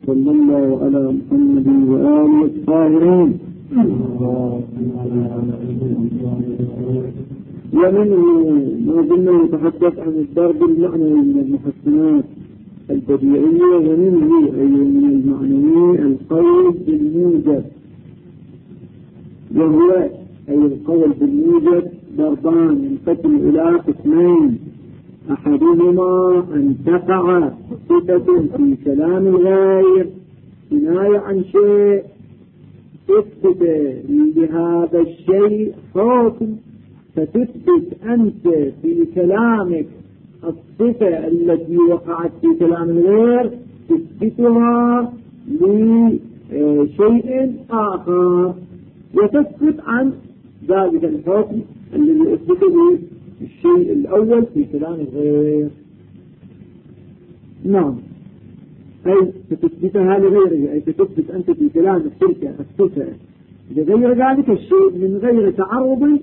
صلى الله على محمد وآله الطاهرين. ومنه ما قلنا نتحدث عن الضرب المعنوي من المحسنات البديعية، ومنه أي من المعنوي القول بالموجب، وهو أي القول بالموجب ضربان ينقسم إلى قسمين: أحدهما أن تقع صفة في كلام الغير كناية عن شيء تثبت لهذا الشيء حكم، فتثبت أنت في كلامك الصفة التي وقعت في كلام الغير تثبتها لشيء آخر، وتثبت عن ذلك الحكم الذي أثبته الشيء الأول في كلام الغير. نعم، أي تثبتها لغيره، أي تثبت أنت في كلام تلك الصفة لغير ذلك الشيء من غير تعرض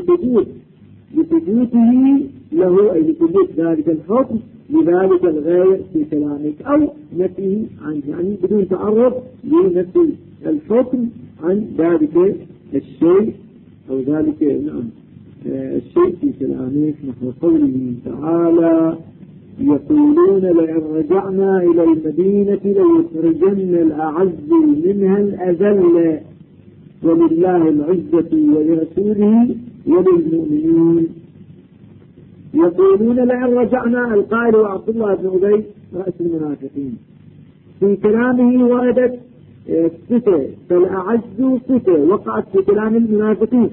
لثبوته له، أي لثبوت ذلك الحكم لذلك الغير في كلامك، أو نفيه عنه، يعني بدون تعرض لنفي الحكم عن ذلك الشيء أو ذلك الشيء في كلامك. نحو قوله تعالى: يقولون لئن رجعنا إلى المدينة ليخرجن الأعز منها الأذل ولله العزة ولرسوله وللمؤمنين. يقولون لئن رجعنا، القائل عبد الله بن أبي رأس المنافقين، في كلامه وردت صفة، فالأعز صفة وقعت في كلام المنافقين،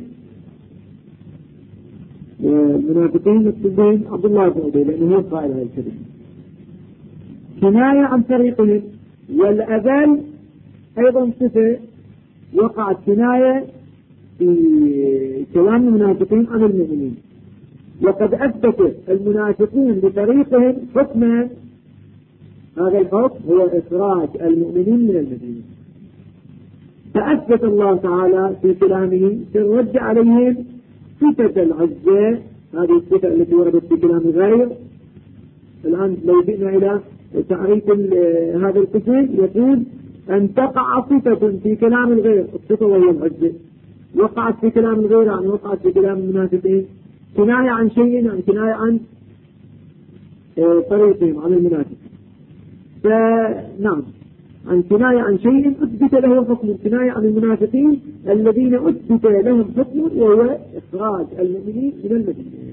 والمنافقين مكتوبين عبد الله بن أبي لأنه هو قائل هذا الكلام، كناية عن طريقهم. والأذل أيضا صفة وقعت كناية في كلام المنافقين عن المؤمنين، وقد أثبت المنافقون بطريقهم حكما، هذا الحكم هو إخراج المؤمنين من المدينة، فأثبت الله تعالى في كلامه في الرد عليهم صفة العزة، هذه الصفة التي وردت في كلام غير. الآن لو جئنا إلى تعريف هذا القسم، يقول أن تقع صفة في كلام الغير، الصفة وهي العزة، وقعت في كلام الغير يعني وقعت في كلام المنافقين، كناية عن شيء، يعني كناية عن طريقهم عن المنافق. فنعم، عن كناية عن شيء أثبت له حكم، كناية عن المنافقين الذين أثبت لهم حكم وهو إخراج المؤمنين من المدينة.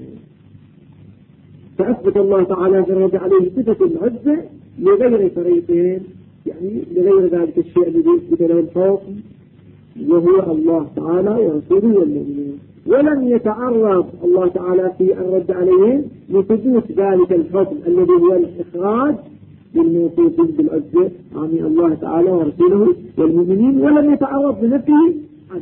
فأثبت الله تعالى فرد عليه صفة العزة لغير طريقهم، يعني لغير ذلك الشيء الذي أثبت له الحكم وهو الله تعالى ورسوله والمؤمنين. ولم يتعرض الله تعالى في الرد عليهم لثبوت ذلك الحكم الذي هو الإخراج للموصوفين بالعزة، يعني الله تعالى ورسوله والمؤمنين، ولم يتعرض لنفيه عنه.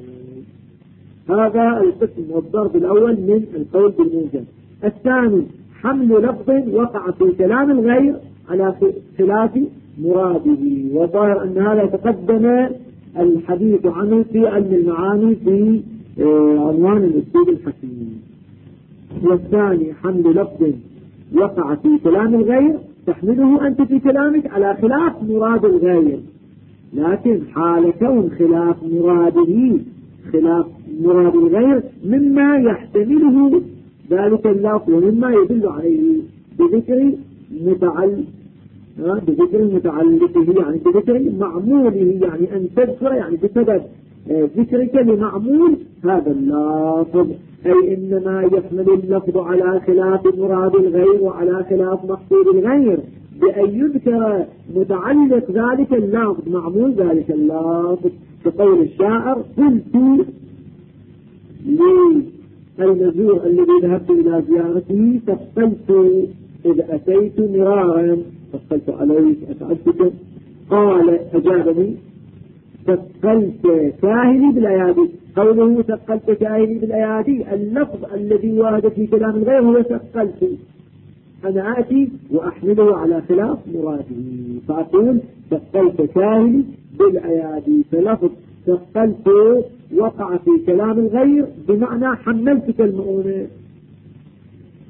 هذا القسم والضرب الأول من القول بالموجب. الثاني حمل لفظ وقع في كلام الغير على خلاف مراده، وظاهر أن هذا تقدم الحديث عنه في علم المعاني في عنوان الأسلوب الحكيم. والثاني حمل لفظ وقع في كلام الغير تحمله أنت في كلامك على خلاف مراد الغير، لكن حال كون خلاف مراده خلاف مراد الغير مما يحتمله ذلك اللفظ ومما يدل عليه بذكر متعلقه، يعني بذكر معموله، يعني أن تذكر يعني بسبب ذكرك لمعمول هذا اللفظ، أي إنما يحمل اللفظ على خلاف مراد الغير وعلى خلاف مقصود الغير بأن يذكر متعلق ذلك اللفظ معمول ذلك اللفظ، كقول الشاعر: قلت للمزور الذي ذهبت إلى زيارته فاتصلت إذ أتيت مرارا فاتصلت عليك أسعدتك، قال أجابني: ثقلت كاهلي بالأيادي. قوله ثقلت كاهلي بالأيادي، اللفظ الذي ورد في كلام الغير هو ثقلت، أنا آتي وأحمله على خلاف مراده فأقول ثقلت كاهلي بالأيادي، فلفظ ثقلت وقع في كلام الغير بمعنى حملتك المؤونة.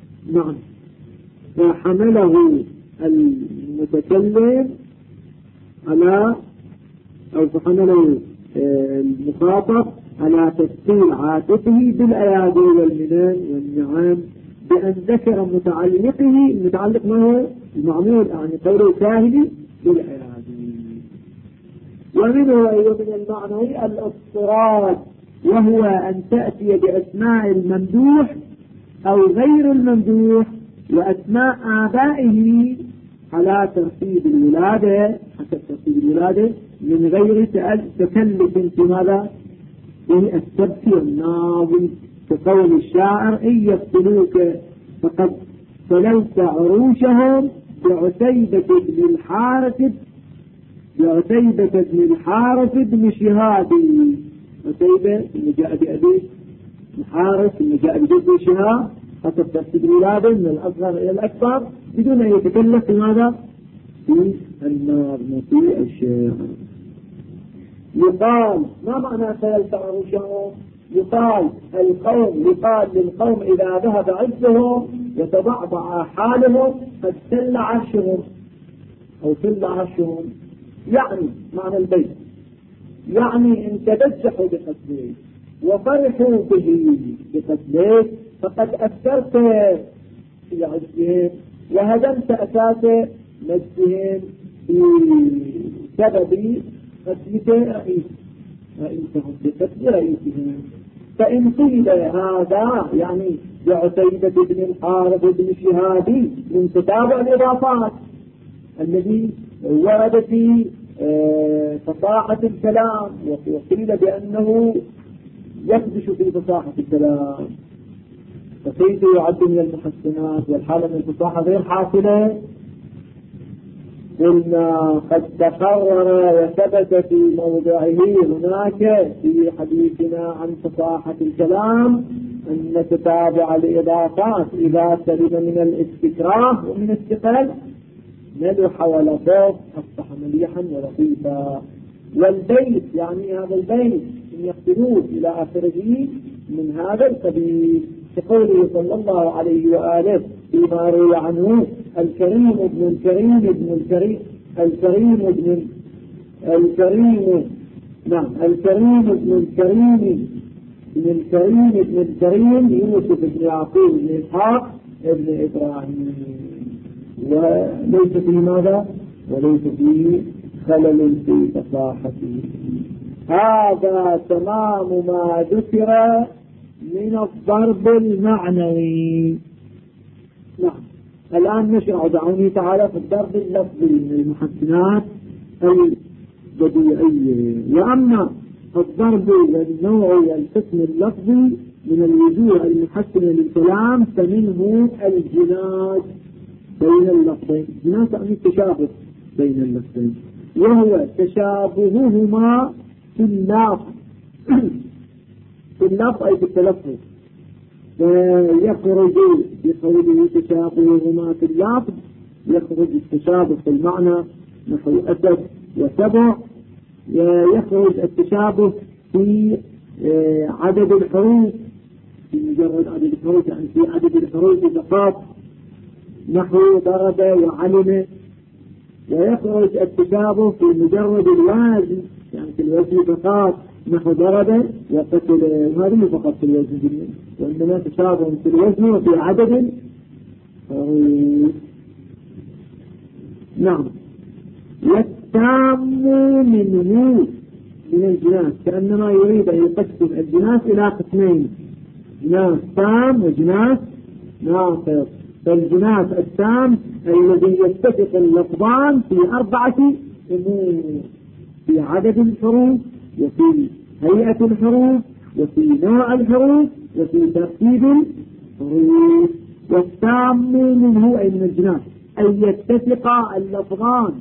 نعم، فحمله المتكلم على أو تحمل المخاطب على تفصيل عاطفه بالأيادي والمنان والنعم بأن ذكر متعلقه المتعلق ما هو المعمول يعني قوله كاهلي بالأيادي. ومنه أيضا من المعنى الاضطراد، وهو أن تأتي بأسماء الممدوح أو غير الممدوح وأسماء آبائه على ترتيب الولادة حسب ترتيب الولادة من غير تكلف في ماذا؟ يعني السبك والناظم كقول الشاعر إن يقتلوك فقد سلوت عروشهم بعتيبة بن الحارث بن شهاب. عتيبة اللي جاء بأبي الحارث اللي جاء بجد شهاب حسب ترتيب الولادة من الأصغر إلى الأكبر بدون أن يتكلف في ماذا؟ في الناظم في الشعر. يقال ما معنى سلوت عروشهم؟ يقال للقوم إذا ذهب عزهم وتضعضع حالهم قد سل عرشهم أو سل عرشهم، يعني معنى البيت يعني إن تبجحوا بقتله وفرحوا به بقتله فقد أثرت في عزهم وهدمت أساس مجدهم بسبب قتلك رئيسهم بقتل رئيسهم. فإن قيل هذا يعني بعتيبة بن الحارث بن شهاب من تتابع الإضافات الذي ورد في فصاحة الكلام وقيل بأنه يخدش في فصاحة الكلام، فكيف يعد من المحسنات والحالة من الفصاحة غير حاصلة؟ قلنا قد تقرر وثبت في موضعه هناك في حديثنا عن فصاحة الكلام أن تتابع الإضافات إذا سلم من الاستكراه ومن الثقل ملح ولطف أصبح مليحا ولطيفا. والبيت يعني هذا البيت إن يقتلوه إلى آخره من هذا القبيل كقوله صلى الله عليه وآله فيما روي عنه الكريم ابن الكريم ابن الكريم الكريم ابن الكريم نعم الكريم ابن الكريم ابن الكريم ابن الكريم يوسف بن يعقوب بن إسحاق ابن إبراهيم، وليس في ماذا؟ وليس فيه خلل في فصاحته. هذا تمام ما ذكر من الضرب المعنوي. نعم الآن نشرع دعوني تعالى في الضرب اللفظي من المحسنات البديعية. وأما الضرب والنوع والقسم اللفظي من الوجوه المحسنة للكلام فمنه الجناس بين اللفظين. الجناس يعني التشابه بين اللفظين، وهو تشابههما في اللفظ في اللفظ أي في التلفظ، ويخرج بقوله تشابههما في اللفظ يخرج التشابه في المعنى نحو أسد وسبع، يخرج التشابه في عدد الحروف في مجرد عدد الحروف يعني في عدد الحروف فقط نحو ضرب وعلم، ويخرج التشابه في مجرد الوزن يعني في الوزن فقط نحو ضرب وقتل، هذه فقط في الوزن وإنما تشابه في الوزن وفي عدد الحروف. نعم. والتام منه من الجناس كأنما يريد أن يقسم الجناس إلى قسمين، جناس تام وجناس ناقص. فالجناس التام الذي يتفق اللفظان في 4 أمور: في عدد الحروف وفي هيئة الحروف وفي نوع الحروف وفي ترتيب الحروف. والتام منه أي من الجناس أن يتفق اللفظان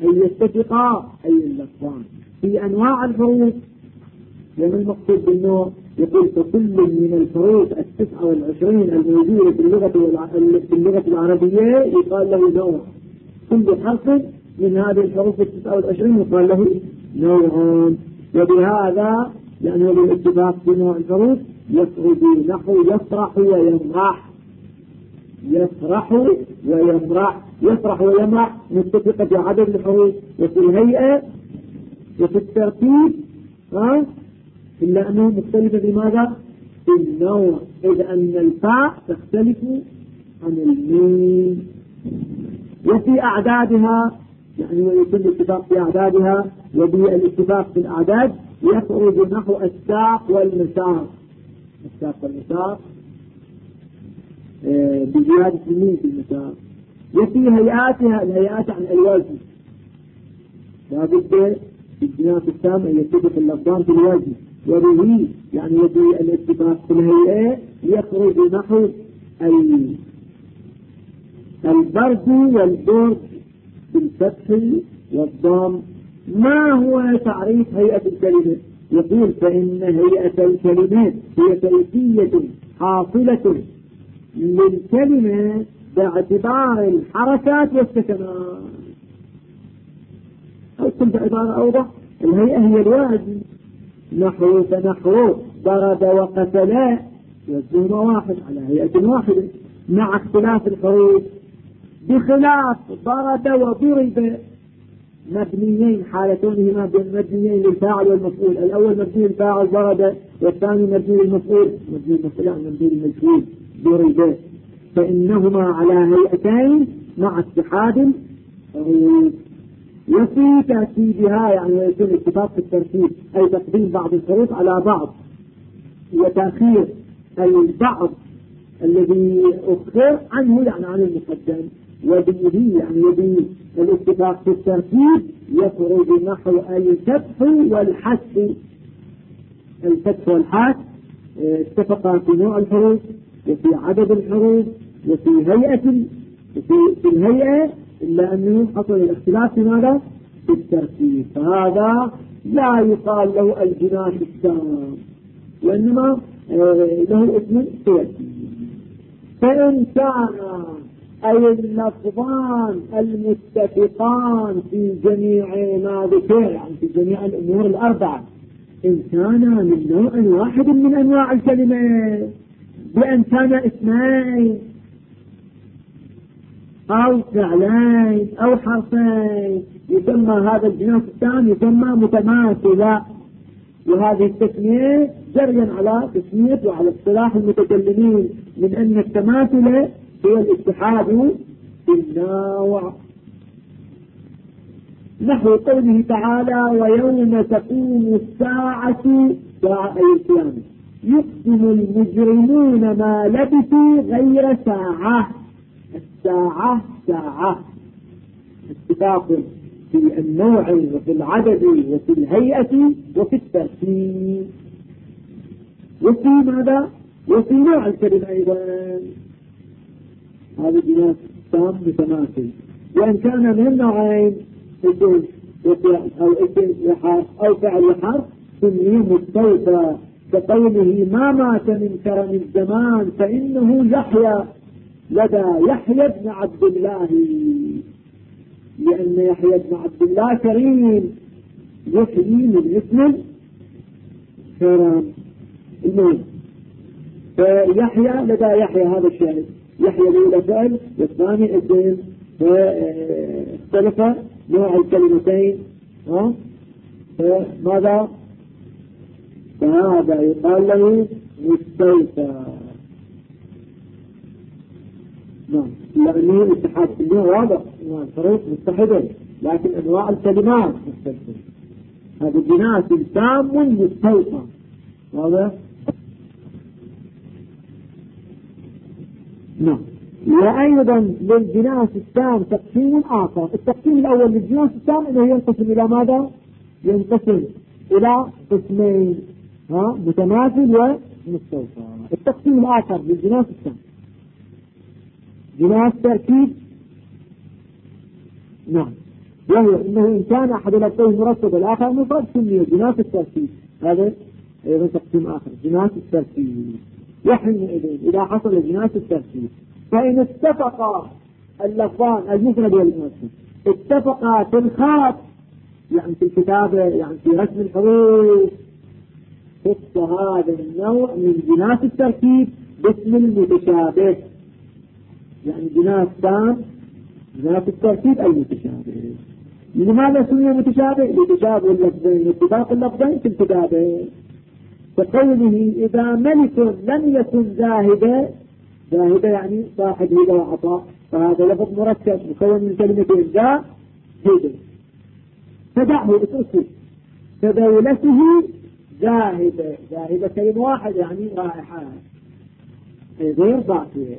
اللفظان في أنواع الحروف. ومن المقصود بالنوع يقول فكل من الحروف 29 الموجودة في اللغة العربية يقال له نوع. كل حرف من هذه الحروف 29 يقال له نوع. وبهذا لأنه بالاتفاق في نوع الحروف يخرج نحو يفرح ويمرح، يفرح ويمرح. يفرح ويمرح متفقة في عدد الحروف وفي الهيئة وفي الترتيب، إلا أنه مختلفة بماذا؟ في النوع، إذ أن الفاء تختلف عن الميم. وفي أعدادها، يعني ويتم الاتفاق في أعدادها، وبالاتفاق في الأعداد يخرج نحو الساق والمساق. الساق والمساق بزيادة الميم في المساق. وفي هيئاتها، الهيئات عن الوزن، لابد في الجناس التام أن يتفق اللفظان في الوزن، وبه يعني بالاتفاق في الهيئة يخرج نحو البرد والبرد بالفتح والضم. ما هو تعريف هيئة الكلمة؟ يقول فإن هيئة الكلمات هي كيفية حاصلة للكلمة باعتبار الحركات والسكنات. أو كنت عبارة أوضح، الهيئة هي الوزن. نحو فنحو ضرب وقتل وزن واحد على هيئة واحدة مع اختلاف الحروف، بخلاف ضرب وضرب مبنيين حال كونهما مبنيين للفاعل والمفعول. الأول مبني للفاعل ضرب، والثاني مبني للمفعول مبني للمفعول ضرب، فإنهما على هيئتين مع اتحاد الحروف. وفي ترتيبها يعني يكون اتفاق في الترتيب، أي تقديم بعض الحروف على بعض وتأخير البعض الذي أخر عنه يعني عن المقدم. وبه يعني بالاتفاق في الترتيب يخرج نحو الفتح والحث. الفتح والحث اتفقا في نوع الحروف وفي عدد الحروف وفي هيئة في الهيئة، إلا أنه حصل الاختلاف في ماذا؟ في الترتيب. فهذا لا يقال له الجناس التام، وإنما له اسم سياسي. فإن كان أي اللفظان المتفقان في جميع ما ذكر، يعني في جميع الأمور الأربعة، إن كان من نوع واحد من أنواع الكلمة، بأن كان اسمين أو فعلين أو حرفين، يسمى هذا الجناس التام يسمى متماثلة. وهذه التسمية جريا على تسمية وعلى اصطلاح المتكلمين من أن التماثل هو الاتحاد في النوع. نحو قوله تعالى ويوم تقوم الساعة ساعة القيامة يقسم المجرمون ما لبثوا غير ساعة. الساعة ساعة اتفاق في النوع وفي العدد وفي الهيئة وفي الترتيب وفي ماذا؟ وفي نوع الكلمة أيضا. هذا جناس تام متماثل. وإن كان من النوعين اسم وفعل أو اسم وحرف أو فعل وحرف سمي مستوفى، كقوله ما مات من كرم الزمان فإنه يحيى لدى يحيى بن عبد الله، لأن يحيى بن عبد الله كريم يحيي من اسم كرم الموت. فيحيى لدى يحيى هذا الشيء، يحيى الأولى فعل والثاني اسم، فاختلف نوع الكلمتين. فماذا؟ فهذا يقال له مستوفى. نعم، لأنه الاتحاد في النوع واضح، الحروف متحدة لكن أنواع الكلمات مختلفة. هذا جناس تام مستوفى. واضح؟ نعم. وأيضا للجناس التام تقسيم آخر. التقسيم الأول للجناس التام إنه ينقسم إلى ماذا؟ ينقسم إلى قسمين، متماثل ومستوفى. التقسيم الآخر للجناس التام جناس تركيب. نعم، وهو إنه إن كان أحد لفظيه مرتب الآخر مفرد سمي جناس التركيب. هذا أيضا تقسيم آخر جناس التركيب. وحينئذ إذا حصل جناس التركيب فإن اتفقا اللفظان المفرد والمؤنث اتفقا في الخط، يعني في الكتابة، يعني في رسم الحروف، خص هذا النوع من جناس التركيب باسم المتشابه. يعني جناس تام ذات الترتيب المتشابه. لماذا سمي متشابه؟ لتشابه اللفظين اتفاق اللفظين في الكتابة. كقوله إذا ملك لم يكن زاهدا، زاهدا يعني صاحب هبة وعطاء، فهذا لفظ مركب مكون من كلمتين ذا هبة، فدعه اتركه. فدولته زاهدة، زاهدة كلمة واحد يعني رائحة غير باقية.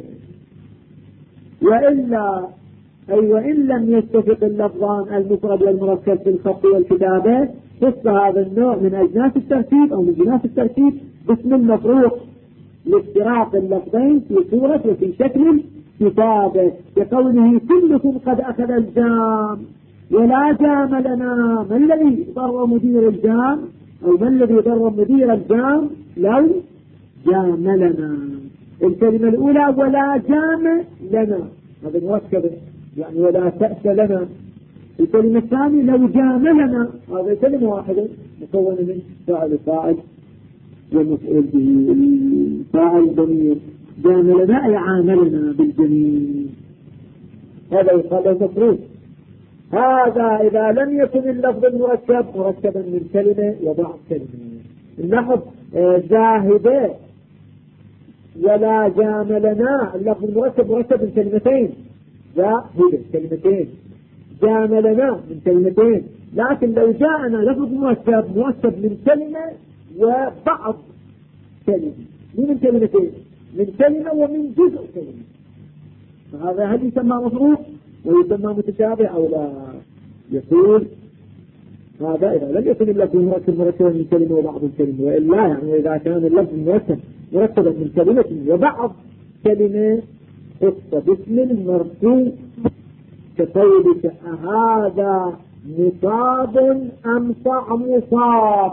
وإلا أي وإن لم يتفق اللفظان المفرد والمركب في الخط والكتابة، خص هذا النوع من أجناس الترتيب أو من جناس الترتيب باسم المفروق لافتراق اللفظين في صورة وفي شكل كتابة، كقوله كلكم قد أخذ الجام ولا جام لنا. ما الذي ضر مدير الجام أو ما الذي ضر مدير الجام لو جام لنا؟ الكلمة الأولى ولا جام لنا هذا مركب يعني ولا تأس لنا. الكلمة الثانية لو جام لنا هذا كلمة واحدة مكونة من فاعل وفاعل ومفعول به. الفاعل ضمير، جام لنا أي عاملنا بالجميل، هذا يقال المفروض. هذا إذا لم يكن اللفظ المركب مركبا من كلمة وبعض كلمة. اللفظ زاهدة ولا جام لنا، اللفظ المركب مركب من كلمتين، زاهدة كلمتين، جام لنا من كلمتين. لكن لو جاءنا لفظ مركب من كلمة وبعض كلمة، من كلمتين، من كلمة ومن جزء كلمة، فهذا هل يسمى مفروض ويسمى متشابه أو لا؟ يقول هذا إذا لم يكن اللفظ المركب مركبا من كلمة وبعض الكلمة، وإلا يعني إذا كان اللفظ المركب مركبا من كلمة وبعض كلمة خص باسم المرفوع، كقولك هذا مصاب أم طعم مصاب،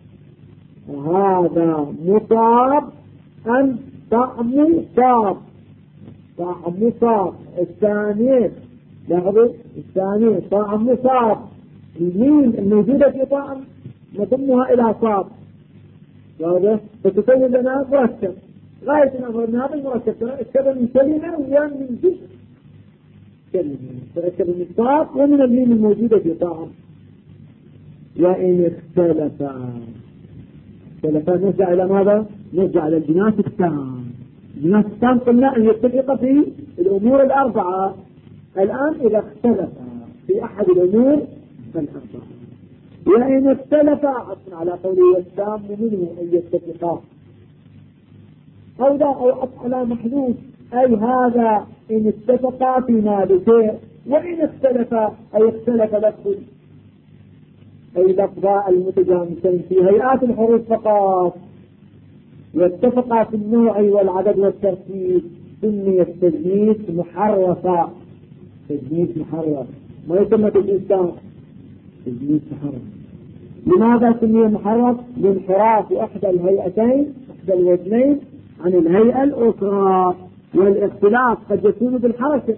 هذا مصاب أم طعم مصاب، طعم مصاب. الثانية لاحظوا الثانية طعم مصاب، الميم الموجودة في طعم نضمها إلى صاب، واضح؟ فتكون لنا مركب. غاية الأمر أن هذا المركب تركب من كلمة ومن جزء كلمة، تركب من صاب ومن الميم الموجودة في طعم. وإن اختلفا نرجع إلى ماذا؟ نرجع إلى الجناس التام. الجناس التام قلنا أن يتفق في الأمور الأربعة. الآن إذا اختلف في أحد الأمور الأربعة، وإن اختلف عطف على قوله والتام منه أن يتفقا، أو لا أو عطف على محدود، أي هذا إن اتفقا فيما بشيء، وإن اختلف أي اختلف لفظ أي لفظاء المتجانسين في هيئات الحروف فقط، واتفقا في النوع والعدد والترتيب، سمي التجنيس محرفا. تجنيس محرف ما يسمى بالإنسان، تجنيس محرف. لماذا سمي محرف؟ لانحراف إحدى الهيئتين إحدى الوزنين عن الهيئة الأخرى، والاختلاف قد يكون بالحركة،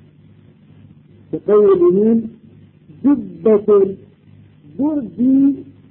كقولهم جبة البرد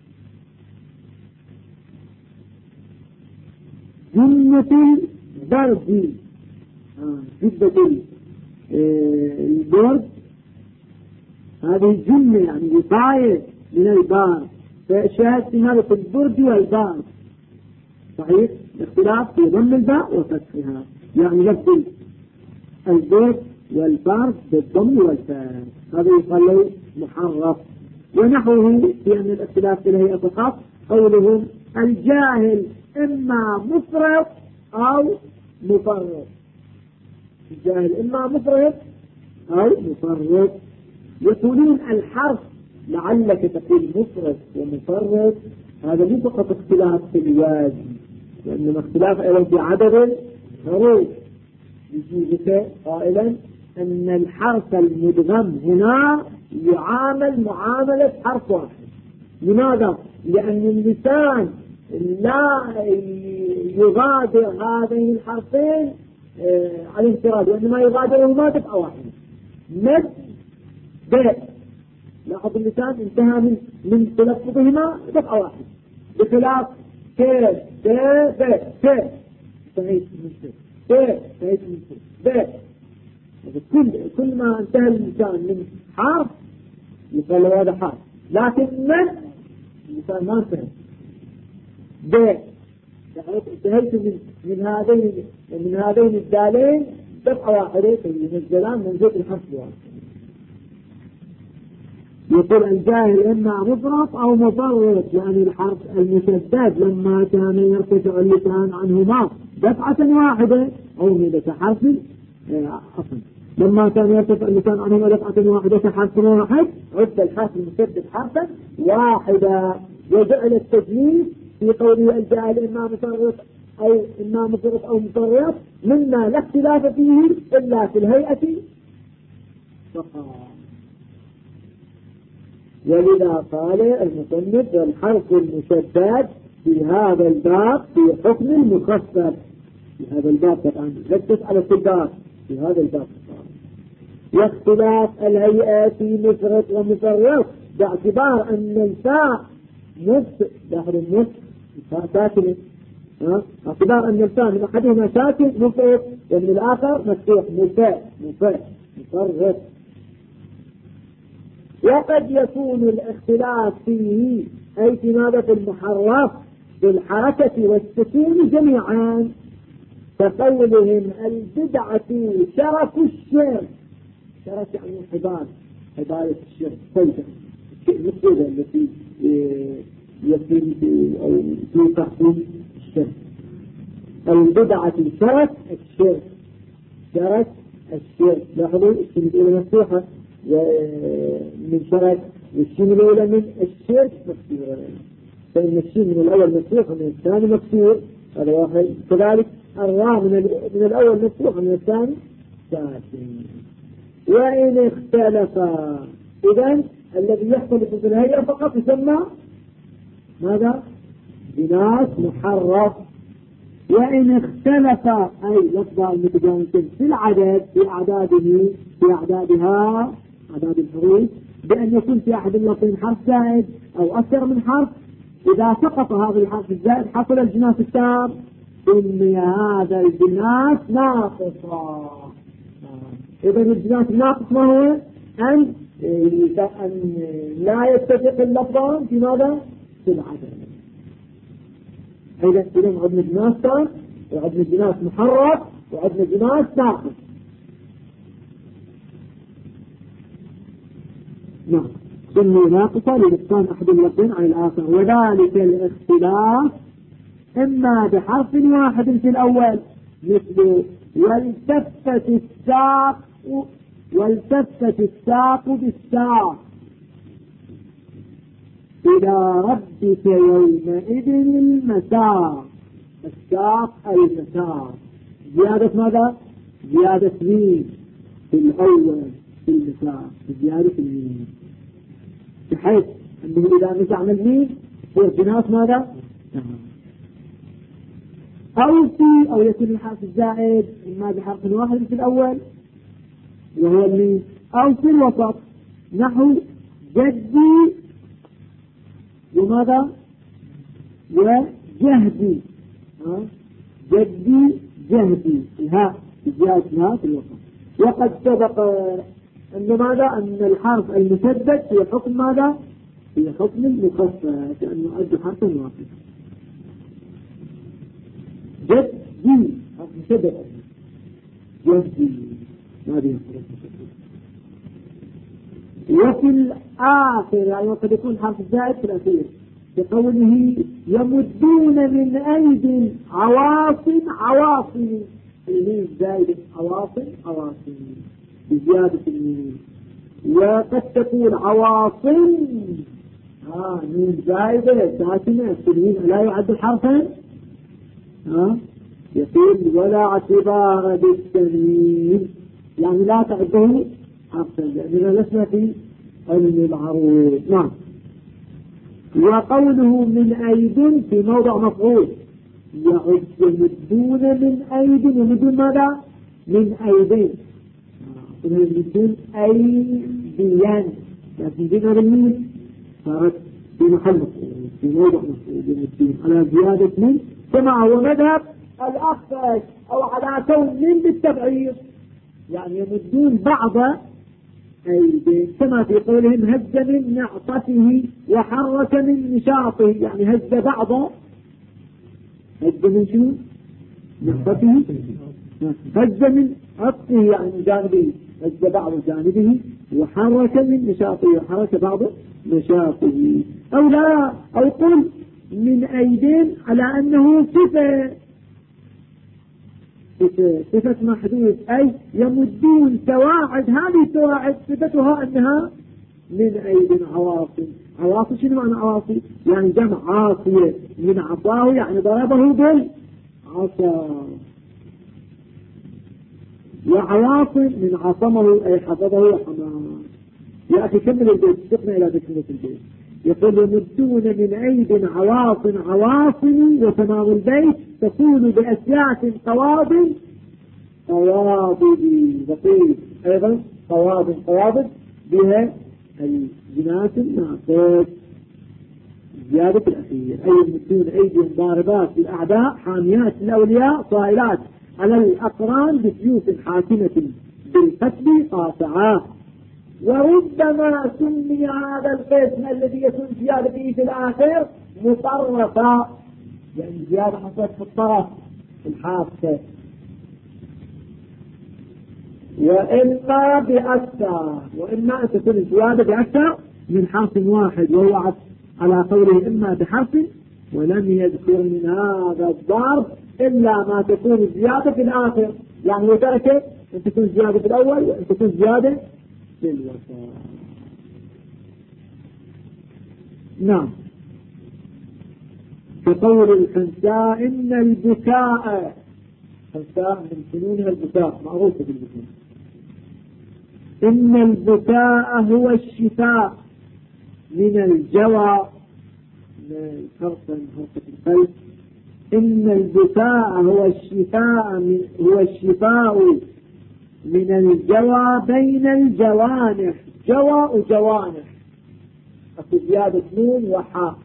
جنة البرد، جبة البرد هذه جنة يعني وقاية من البار، فشاهد في هذا البرد والبار صحيح، الاختلاف في ضم الباء وفتحها، يعني لفظ البرد والبار بالضم والفاء، هذا يقال له محرف. ونحوه في أن الاختلاف في الهيئة فقط قولهم الجاهل إما مفرط أو مفرط، الجاهل إما مفرط أو مفرط. يقولون الحرف لعلك تقول مفرط ومفرط، هذا مو فقط اختلاف في الوزن، وإنما اختلاف أيضا في عدد الحروف. يجوزك قائلا أن الحرف المدغم هنا يعامل معاملة حرف واحد. لماذا؟ لأن اللسان لا يغادر هذين الحرفين على انفراد، وإنما يغادرهما دفعة واحدة، مد باء. لاحظ اللسان انتهى من تلفظهما دفعة واحدة، بخلاف ك ت ب ك، انتهيت من ك ت، انتهيت من ك ب كل ما انتهى الإنسان من حرف يقال هذا حرف، لكن من الإنسان ما انتهى ب، انتهيت من هذين الدالين دفعة واحدة ينزلان منزل الحرف الواحد. يقول الجاهل إما مفرط أو مفرط، يعني الحرف المشدد لما كان يرتفع اللسان عنهما دفعة واحدة أو مدة حرف أصلا، لما كان يرتفع اللسان عنهما دفعة واحدة كحرف واحد عد الحرف المشدد حرفا واحدا. وجعل التجويد في قوله الجاهل إما مفرط أو إما مفرط أو مفرط مما لا اختلاف فيه إلا في الهيئة فقط. ولذا قال المصنف والحرف المشدد في هذا الباب في حكم المخفف. في هذا الباب طبعا ركز على الباب في هذا الباب. واختلاف الهيئة في مفرط ومفرط باعتبار أن الفاء داخل النص الفاء ساكنة، باعتبار أن الفاء من أحدهما ساكن مفرط ومن الآخر مفتوح مفرط. وقد يكون الاختلاف فيه أي في مادة المحرف بالحركة والسكون جميعا، كقولهم البدعة شرف الشرك. شرف يعني حبالة الشرك صيدا المسودة التي يتم أو توقع في الشرك. البدعة شرف الشرك، شرف الشرك. لاحظوا الشين الأولى مفتوحة من شرك، والشين الأولى من الشرك مكسورة، فإن الشين من الأول مفتوح ومن الثاني مكسور، هذا واحد. كذلك الراء من الأول مفتوح ومن الثاني ساكن. وإن اختلفا إذن الذي يختلف في الهيئة فقط يسمى ماذا؟ جناس محرف. وإن اختلف أي لفظة المتجانسين في العدد في أعدادها أعداد الحروف، بأن يكون في أحد اللفظين حرف زائد أو أكثر من حرف، إذا سقط هذا الحرف الزائد حصل الجناس التام، سمي هذا الجناس ناقصا. إذا الجناس الناقص ما هو؟ أن لا يتفق اللفظان في ماذا؟ في العدد. إذا عندنا جناس تام وعندنا جناس محرف وعندنا جناس ناقص. نعم، سمي ناقصة لنقصان أحد اللفظين عن الآخر. وذلك الاختلاف إما بحرف واحد في الأول مثل والتفت الساق بالساق إلى ربك يومئذ المساق. الساق المساق زيادة ماذا؟ زيادة مين في الأول في المساق، زيادة المين، بحيث أنه إذا نزعنا المين هو جناس ماذا؟ أو يكون الحرف الزائد إما بحرف واحد في الأول وهو المين، أو في الوسط نحو جدي وماذا؟ وجهدي. جدي جهدي الهاء زيادة الهاء في الوسط. وقد سبق أن ماذا؟ أن الحرف المشدد في حكم ماذا؟ في حكم المخفف كأنه أدى حرفا واحدا. جدي حرف مشدد جدي ما بين. وفي الآخر يعني قد يكون حرف زائد في الأخير بقوله يمدون من أيدي عواصم الميم زائد عواصم بزيادة الميم. وقد تكون عواصم ميم زائدة ساكنة الميم لا يعد حرفا. يقول ولا اعتبار بالتنوين يعني لا تعده حرفا لأننا لسنا في علم العروض. نعم. وقوله من أيد في موضع مفعول يمدون من أيد يمدون ماذا؟ من أيدين يمدون أيديا لكن جينا بالمين صارت في محل مفعول في موضع مفعول يمدون على زيادة من كما هو مذهب الأخفش أو على كون من بالتبعيض يعني يمدون بعض أيدين كما في قولهم هز من نعطته وحرك من نشاطه، يعني هز بعض، هز من شنو؟ نعطته، هز من عطفه يعني من جانبه، هز بعض جانبه وحرك من نشاطه وحرك بعض نشاطه. أو لا، أو قل من أيدين على أنه صفة محدود، أي يمدون سواعد، هذه السواعد صفتها أنها من أيد عواصم. عواصم شنو معنى عواصم؟ يعني جمع عاصية، من عصاه يعني ضربه بالعصا، وعواصم من عصمه أي حفظه وحماه. يا أخي كمل البيت، سقنا إلى تكملة البيت. يقول يمدون من أيد عواصم وتمام البيت تكون بأسياس قوابل بقيت أيضا قوابل بها الجناس الناقص زيادة الأخير، أي يمدون أيديهم ضاربات للأعداء حاميات للأولياء صائلات على الأقران بسيوف حاكمة بالقتل قاطعاه. وربما سمي هذا القسم الذي يكون زيادة فيه في الآخر مطرفا، يعني زيادة حصلت في الطرف الحادثة، وإما بأكثر، وإما أن تكون الزيادة بأكثر من حرف واحد، وهو على قوله إما بحرف، ولم يذكر من هذا الضرب إلا ما تكون الزيادة في الآخر، يعني وتركت أن تكون زيادة في الأول وأن تكون زيادة في الوسط. نعم، كقول الخنساء إن البكاء، خنساء من فنونها البكاء معروفة بالبكاء، إن البكاء هو الشفاء من الجوى، الحرف القلب، إن البكاء هو الشفاء من الجوى بين الجوانح، جوى وجوانح، أكو زيادة نون وحاء،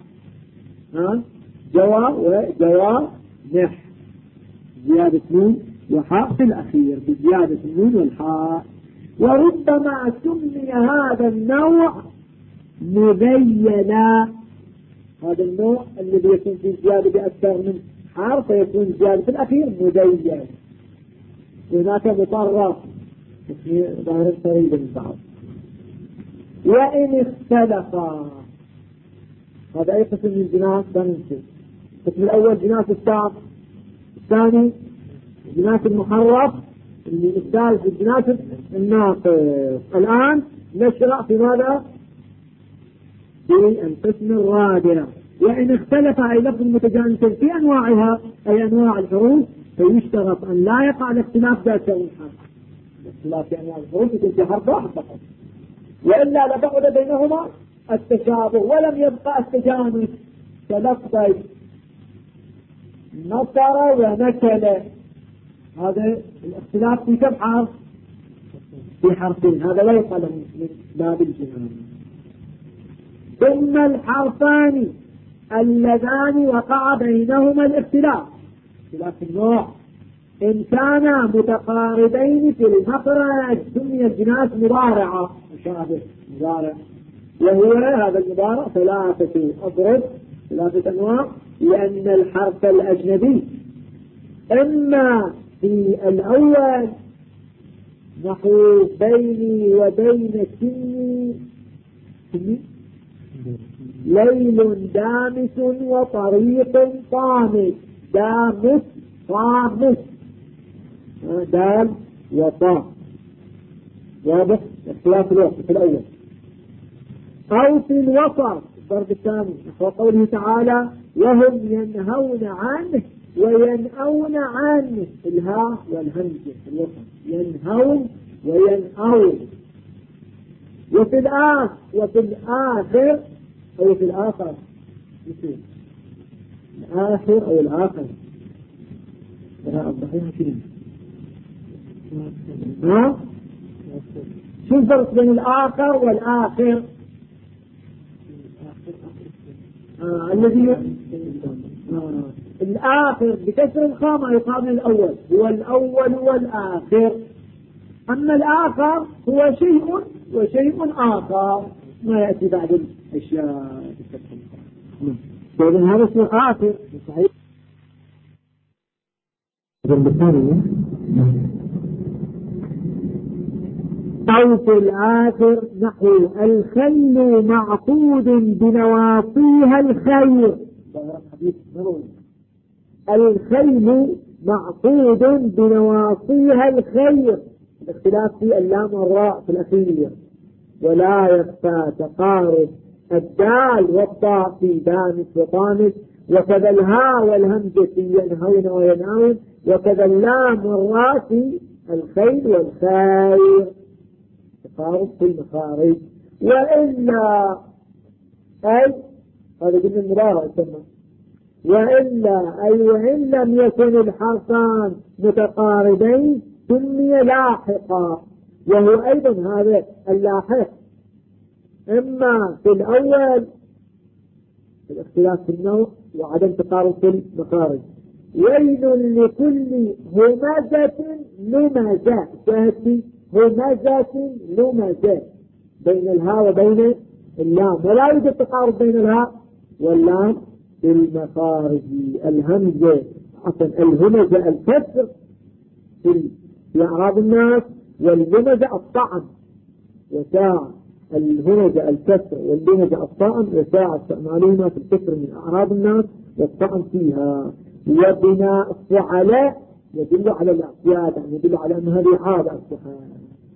جوى وجوانح، زيادة نون وحاء في الأخير بزيادة النون والحاء. وربما سمي هذا النوع مبينا، هذا النوع الذي يكون في زيادة بأكثر من حرف فيكون زيادة في الأخير مبين، هناك مطرف ظاهر قريبا من بعض. وإن اختلفا، هذا أي قسم من الجناس بننسى، القسم الأول جناس التام، الثاني جناس المحرف، الثالث الجناس الناقص. الآن نشرع في ماذا؟ في القسم الرابع. وإن اختلف أي لفظ متجانس في أنواعها أي أنواع الحروف، فيشترط أن لا يقع الاختلاف ذات الحرف، الاختلاف في أنواع الحروف يكون في حرف واحد فقط، وإلا لبعد بينهما التشابه ولم يبقى التجانس، كلفظي نصر ونكل، هذا الاختلاف في كم حرف؟ في حرفين، هذا لا يقال من باب الجنان. ثم الحرفان اللذان وقع بينهما الاختلاف، اختلاف النوع، إن كانا متقاربين في المخرج سمي الجناس مضارعة، مشابه مضارع، وهو هذا المضارع ثلاثة أنواع، لأن الحرف الأجنبي إما في الأول نحو بيني وبين سني ليل دامس وطريق طامس، دامس طامس، دال وطا، واضح اختلاف الوقت في الأول. أو في الوسط الضرب الثاني نحو قوله تعالى وهم ينهون عنه وينأون عنه، الهاء والهمزة في الوسط، ينهون وينأون. وفي الآخر أو في الآخر، الآخر أو الآخر، ترى الضحية كده. شو الفرق بين الآخر والآخر؟ الذي الآخر بكسر الخاء يقابل الأول، هو الأول والآخر، أما الآخر هو شيء وشيء آخر ما يأتي بعد الأشياء. فإذن هذا اسمه آخر صحيح. أو في الآخر نحو الخيل معقود بنواصيها الخير. الخيل معقود بنواصيها الخير، الاختلاف في اللام والراء في الأخير. ولا يخفى تقارب الدال والطاء في دامس وطامس، وكذا الهاء والهمزة في ينهون ويناون، وكذا اللام والراء في الخيل والخير، تقارب في المخارج. وإلا أي هذا قلنا المضارع يسمى. وإلا أي وإن لم يكن الحرفان متقاربين سمي لاحقا، وهو أيضا هذا اللاحق إما في الأول الاختلاف في النوع وعدم تقارب في المخارج. ويل لكل همزة لمزة، تأتي همزة لمزة بين الهاء وبين اللام، ولا يوجد تقارب بين الهاء واللام في المخارج. الهمزة عفوا الهمزة الكسر في أعراض الناس، والهمزة الطعن، وساع الهمزة الكسر والهمزة الطعن وساع استعمالهما في الكسر من أعراض الناس والطعن فيها. وبناء الفعلاء يدل على الاعتياد، يعني يدل على أن هذه عادة الفعلاء.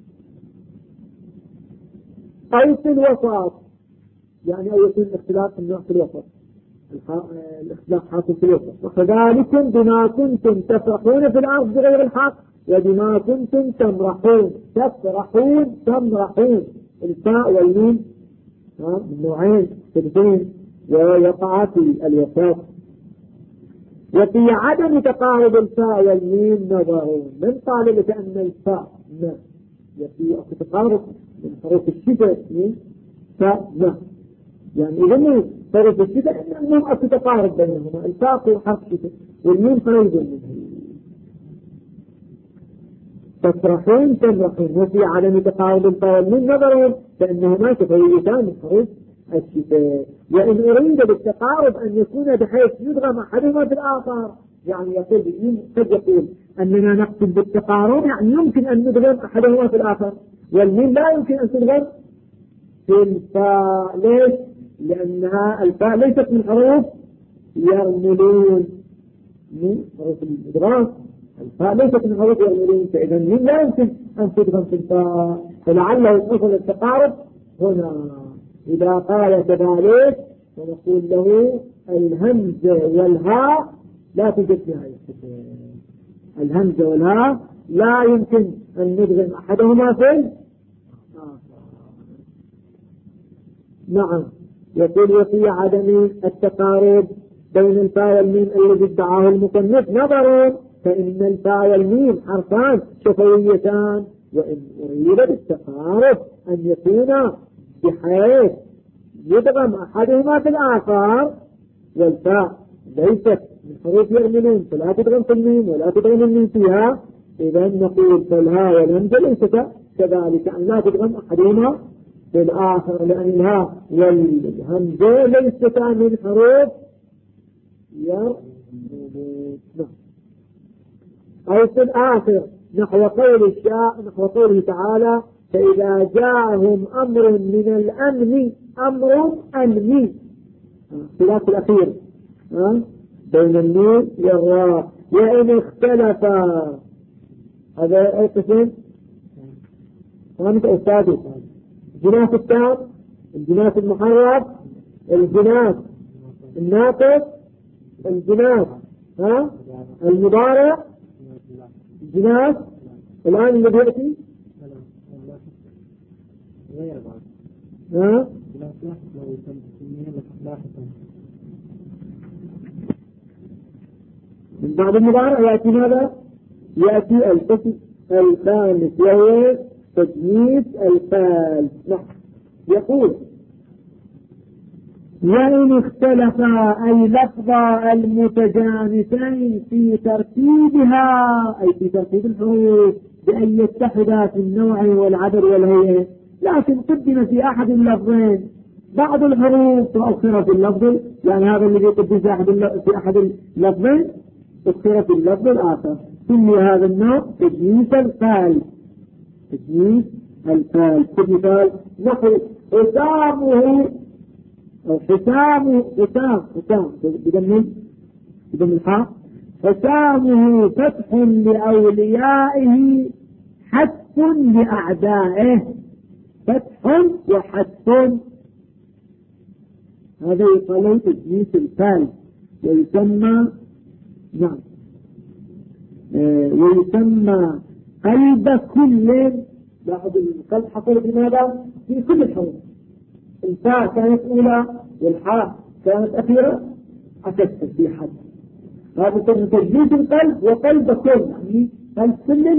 أو في الوسط، يعني أو يكون الاختلاف في النوع في الوسط، الاختلاف حاصل في الوسط. وكذلك بما كنتم تفرحون في الأرض بغير الحق، وبما كنتم تمرحون، تفرحون تمرحون، الفاء والميم من نوعين ثلثين، ويقع في الوسط. وفي عدم تقارب الفاء والميم نظرون. من قال لك أن الفاء يفي تقارب من حروف الشفة فاء يعني إذا حروف الشفة إنهم تتقارب بينهما، الفاء هو حرف شفة والميم قريب منه. تفرحون تمرحون. وفي عدم تقارب الفاء والميم نظرون، فإنهما تفويتان من حروف الشفاء. وإن أريد بالتقارب أن يكون بحيث يدغم أحدهما في الآخر، يعني يقول قد يقول أننا نقصد بالتقارب يعني يمكن أن ندغم أحدهما في الآخر، والميم لا يمكن أن تدغم في الفاء. ليش؟ لأنها الفاء ليست من حروف يرملون، من حروف الإدغام. الفاء ليست من حروف يرملون، فإذا الميم لا يمكن أن تدغم في الفاء، فلعله حصل التقارب هنا. إذا قال كذلك فنقول له الهمزة والهاء لا توجد فيها الشفاء. الهمزة والهاء لا يمكن أن ندغم أحدهما في نعم. يقول وفي عدم التقارب بين الفاء والميم الذي ادعاه المصنف نظر، فإن الفاء والميم حرفان شفويتان، وإن أريد بالتقارب أن يكون بحيث يدغم أحدهما في الآخر، والفاء ليست من حروف يرملون فلا تدغم في الميم ولا تدغم الميم فيها، إذا نقول فالهاء والهمزة ليست كذلك، أن لا تدغم أحدهما في الآخر، لأن الهاء والهمزة ليست من حروف يرملون. أو في الآخر نحو قوله تعالى فإذا جاءهم أمر من الأمن أمر أمني، خلاف الأخير بين الميم والراء. وإن اختلفا، هذا أي قسم خامس أو سادس، الجناس التام، الجناس المحرف، الجناس الناقص، الجناس المضارع، الجناس الآن الذي يأتي من بعد المضارع يأتي ماذا؟ يأتي القسم الخامس وهو تجنيس الفال. يقول وإن اختلفا أي لفظا المتجانسين في ترتيبها، أي في ترتيب الحروف بأن يتحدا في النوع والعدد والهيئة، لكن قدم في أحد اللفظين بعض الحروف فأخر في اللفظ، يعني هذا الذي قدم في أحد اللفظين أخر في اللفظ الآخر. سمي هذا النوع تجنيس الفال. تجنيس الفال. كمثال نحو حسامه أو حسام بدم الحاء، حسامه فتح لأوليائه حتف لأعدائه. فتح وحتف، هذا يقال تجنيس الفال، ويسمى نعم ويسمى قلب كل. لاحظ القلب حصل في ماذا؟ في كل الحروف. الفاء كانت أولى والحاء كانت أخيرة، أكدت في حد. هذا تجنيس القلب وقلب كل، يعني قلب كل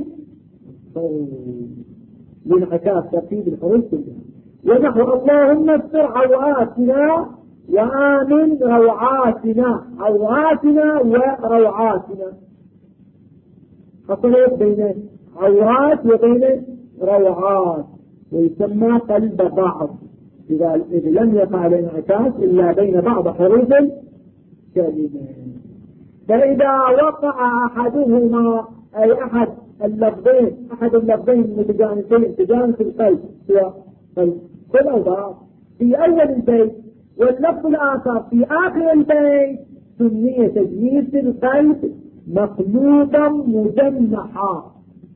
لانعكاس ترتيب الحروف كلها. ونحو اللهم استر عوراتنا وآمن روعاتنا. عوراتنا وروعاتنا حصلت بين عورات وبين روعات، ويسمى قلب بعض إذا لم يقع الانعكاس إلا بين بعض حروف الكلمة. فإذا وقع أحدهما أي أحد اللفظين المتجانسين تجانس القلب سواء كل أو بعض في أول البيت واللفظ الآخر في آخر البيت، سمي تجنيس القلب مقلوبا مجنحا.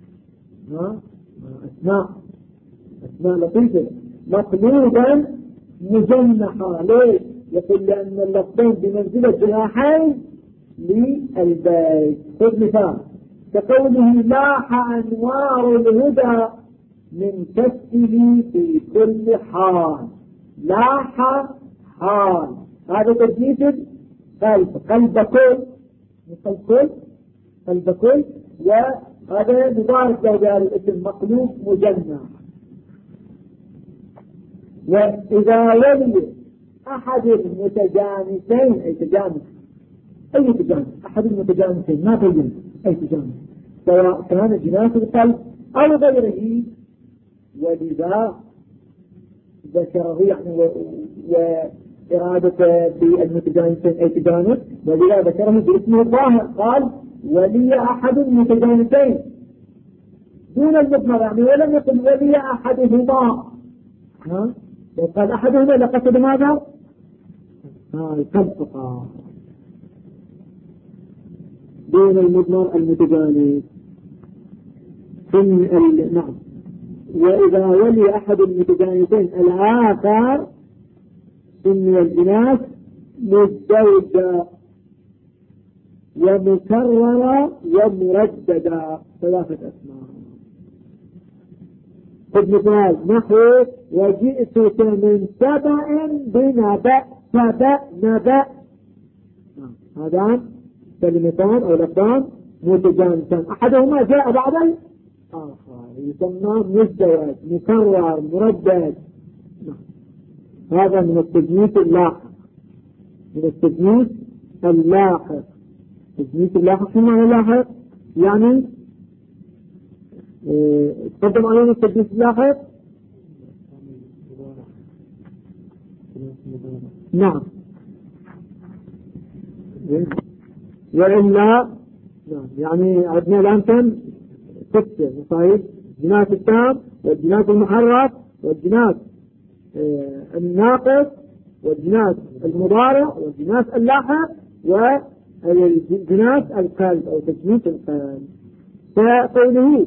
أسماء لطيفة. مقلوبا مجنحا. ليش؟ يقول لأن اللفظين بمنزلة جناحين للبيت. خذ مثال كقوله لاح أنوار الهدى من كفه في كل حال. لاح حال، هذا تجنيس قلب. قلب كل، وهذا مبارك له بهذا الاسم مقلوب مجنح. وإذا ولي أحد المتجانسين أي تجانس أحد المتجانسين ما تجنس أي تجانس سواء كان جناس القلب أو غيره، ولذا ذكره يعني وإرادة بالمتجانسين أي تجانس، ولذا ذكره باسمه الظاهر. قال ولي أحد المتجانسين دون المضمر، يعني ولم يقل ولي أحدهما. وقال أحدهما لقصد ماذا؟ القلب فقط دون المضمر المتجانس. نعم. وإذا ولي أحد المتجانسين الآخر سمي الجناس مزدوجا ومكررا ومرددا، ثلاثة أسماء. خذ مثال نحو وجئتك من سبأ بنبأ. سبأ نبأ، هذان كلمتان أو لفظان متجانسان أحدهما جاء بعد الآخر، يسمى مزدوج مكرر مردد. هذا من التجنيس اللاحق. التجنيس اللاحق شو معنى لاحق؟ يعني تقدم علينا التجنيس اللاحق. نعم. وإلا يعني عندنا الآن كم 6 مصايب: جناس التام والجناس المحرك والجناس الناقص والجناس المضارع والجناس اللاحق والجناس القلب أو تجنيس القلب. فقوله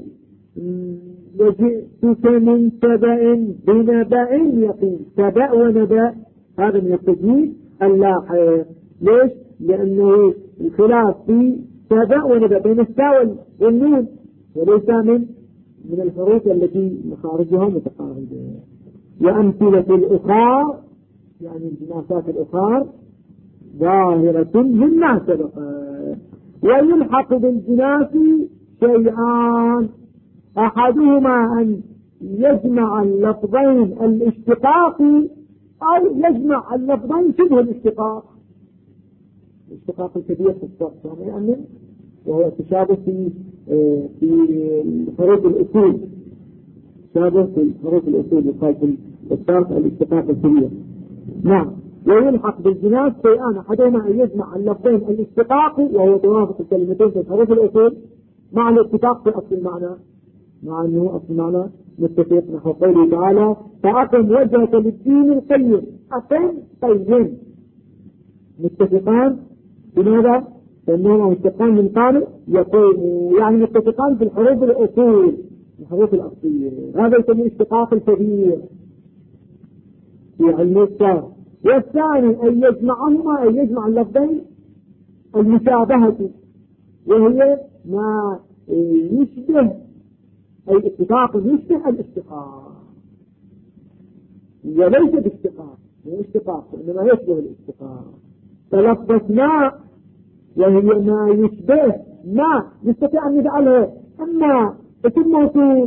وجئتك من سبأ بنبأ يقين، سبأ ونبأ هذا من التجنيس اللاحق. ليش؟ لأنه الخلاف في سبأ ونبأ بين الساء والنون، وليس من الحروف التي مخارجها متقاربة. وأمثلة الأخار يعني الجناسات الأخار ظاهرة مما سبق. ويلحق بالجناس شيئان: أحدهما أن يجمع اللفظين الاشتقاق أو يجمع اللفظين شبه الاشتقاق الكبير في الصوت، يعني وهو تشابه في في حروف الأصول، شابه في حروف الأصول يقال في الشرط الاشتقاق الكبير. نعم. ويلحق بالجناس شيئان، أحدهما أن يجمع اللفظين الاشتقاقي وهو توافق الكلمتين في حروف الأصول مع الاتفاق في أصل المعنى، مع أنه أصل المعنى متفق، نحو قوله تعالى فأقم وجهك للدين القيم. أقم قيم متفقان بماذا؟ فإنهما متفقان من قال يقوم، يعني متفقان في الحروف الأصول، الحروف الأصلية. هذا يسمى اشتقاق الكبير في علم الصرف. والثاني أن يجمعهما، أن يجمع اللفظين المشابهة، وهي ما يشبه، أي اتفاق يشبه الاشتقاق وليس باشتقاق، مو اشتقاق إنما يشبه الاشتقاق. فلفظة ما وهي ما يشبه ما نستطيع أن نجعلها أما اسم موصول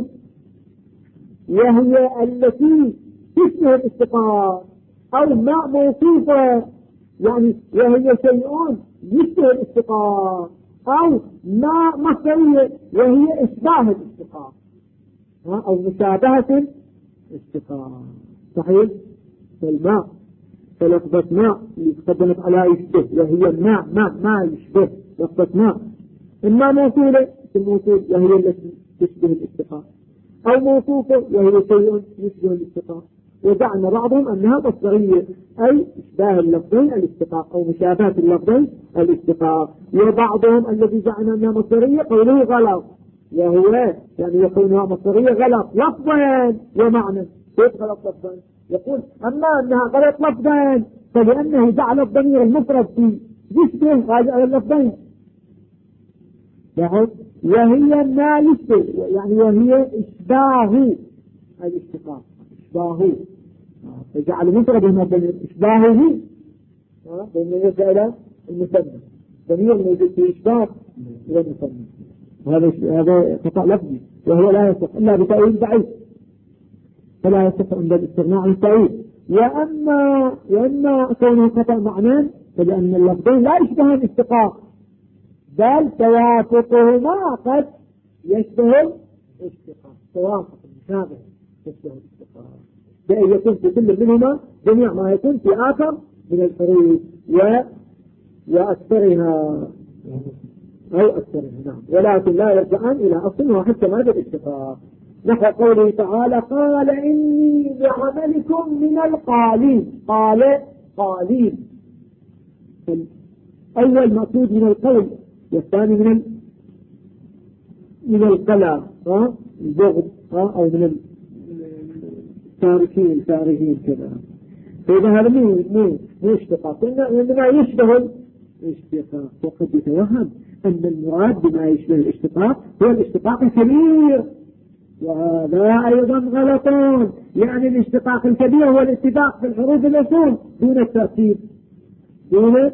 وهي التي تشبه الاشتقاق، أو ما موصوفة يعني وهي شيء يشبه الاشتقاق، أو ما مصدرية وهي إشباه الاشتقاق أو مشابهة الاشتقاق. صحيح؟ فالماء فلفظة ماء اللي تقدمت على يشبه وهي ما يشبه لفظة ماء، إما موصولة الموصول وهي التي تشبه الاشتقاق، أو موصوفة وهي شيء يشبه الاشتقاق. وزعم بعضهم أنها مصدرية أي إشباه اللفظين الاشتقاق أو مشابهة اللفظين الاشتقاق. وبعضهم الذي زعم أنها مصدرية قوله غلط، وهو يعني يقولها مصدرية غلط لفظين ومعنى. كيف غلط لفظين؟ يقول أما أنها غلط لفظين فلأنه جعل الضمير المفرد في يشبه هذه اللفظين، وهي ما يشبه يعني وهي إشباه الاشتقاق، إشباهه، فجعل مفردهما ضمير إشباهه بين إلى المثنى، ضمير موجود في إشباه إلى المثنى. هذا خطأ لفظي وهو لا يصح إلا بتأويل ضعيف، فلا يصح عند الاستغناء عن التأويل. وأما كونه خطأ معنى فلأن اللفظين لا يشبهان الاشتقاق، بل توافقهما قد يشبه الاشتقاق، توافق المشابه يشبه الاشتقاق، بأن يكون في كل منهما جميع ما يكون في آخر من الحروف وأكثرها أو أكثرها. نعم. ولكن لا يرجعان إلى أصل واحد كما هذا الاشتقاق. نحو قوله تعالى قال إني بعملكم من القالين. قال قالين، أول مقصود من القول والثاني من القلع البغض أو من التاركين كذا. فإذا هذا مو اشتقاق، إنما يشبه الاشتقاق. وقد يتوهم أن المراد بما يشبه الاشتقاق هو الاشتقاق الكبير، وهذا أيضا غلطون. يعني الاشتقاق الكبير هو الاتفاق في الحروف الأصول دون الترتيب، دون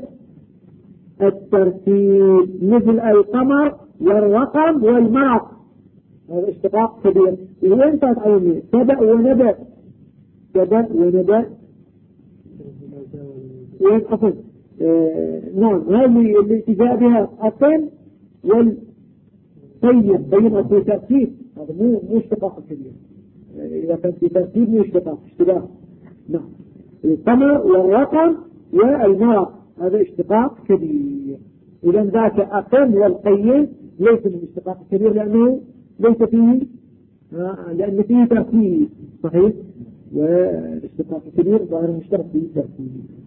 الترتيب، مثل القمر والرقم والمرق، هذا اشتقاق كبير. وين تتعلمي سبأ ونبأ، سبأ ونبأ وين أصل نعم. هذه اللي تجاء بها أقل والطيب بين في ترتيب، هذا مو اشتقاق كبير. إذا كان في ترتيب مو اشتقاق، اشتباه. نعم. القمر والرقم والمرق هذا اشتقاق كبير. إذا ذاك أقل والقيم ليس من اشتقاق كبير لأنه ليس فيه لأن فيه ترتيب. صحيح. والاشتقاق الكبير ظاهر مشترك فيه ترتيب.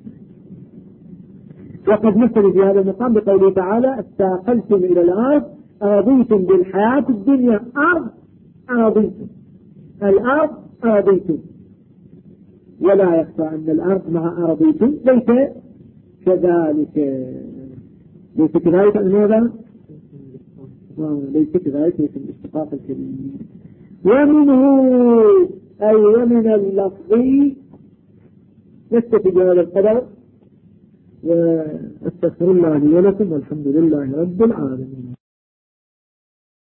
وقد مثل في هذا المقام بقوله تعالى استاقلتم إلى الأرض أرضيتم بالحياة الدنيا. أرض أرضيتم، الأرض أرضيتم، ولا يخفى أن الأرض مع أرضيتم ليس كذلك. ليس كذلك أن هذا ليس كذلك، ليس الاشتقاق الكبير. ومنه أي ومن اللفظ. نستفيد بهذا القدر، واستغفر الله لي ولكم والحمد لله رب العالمين.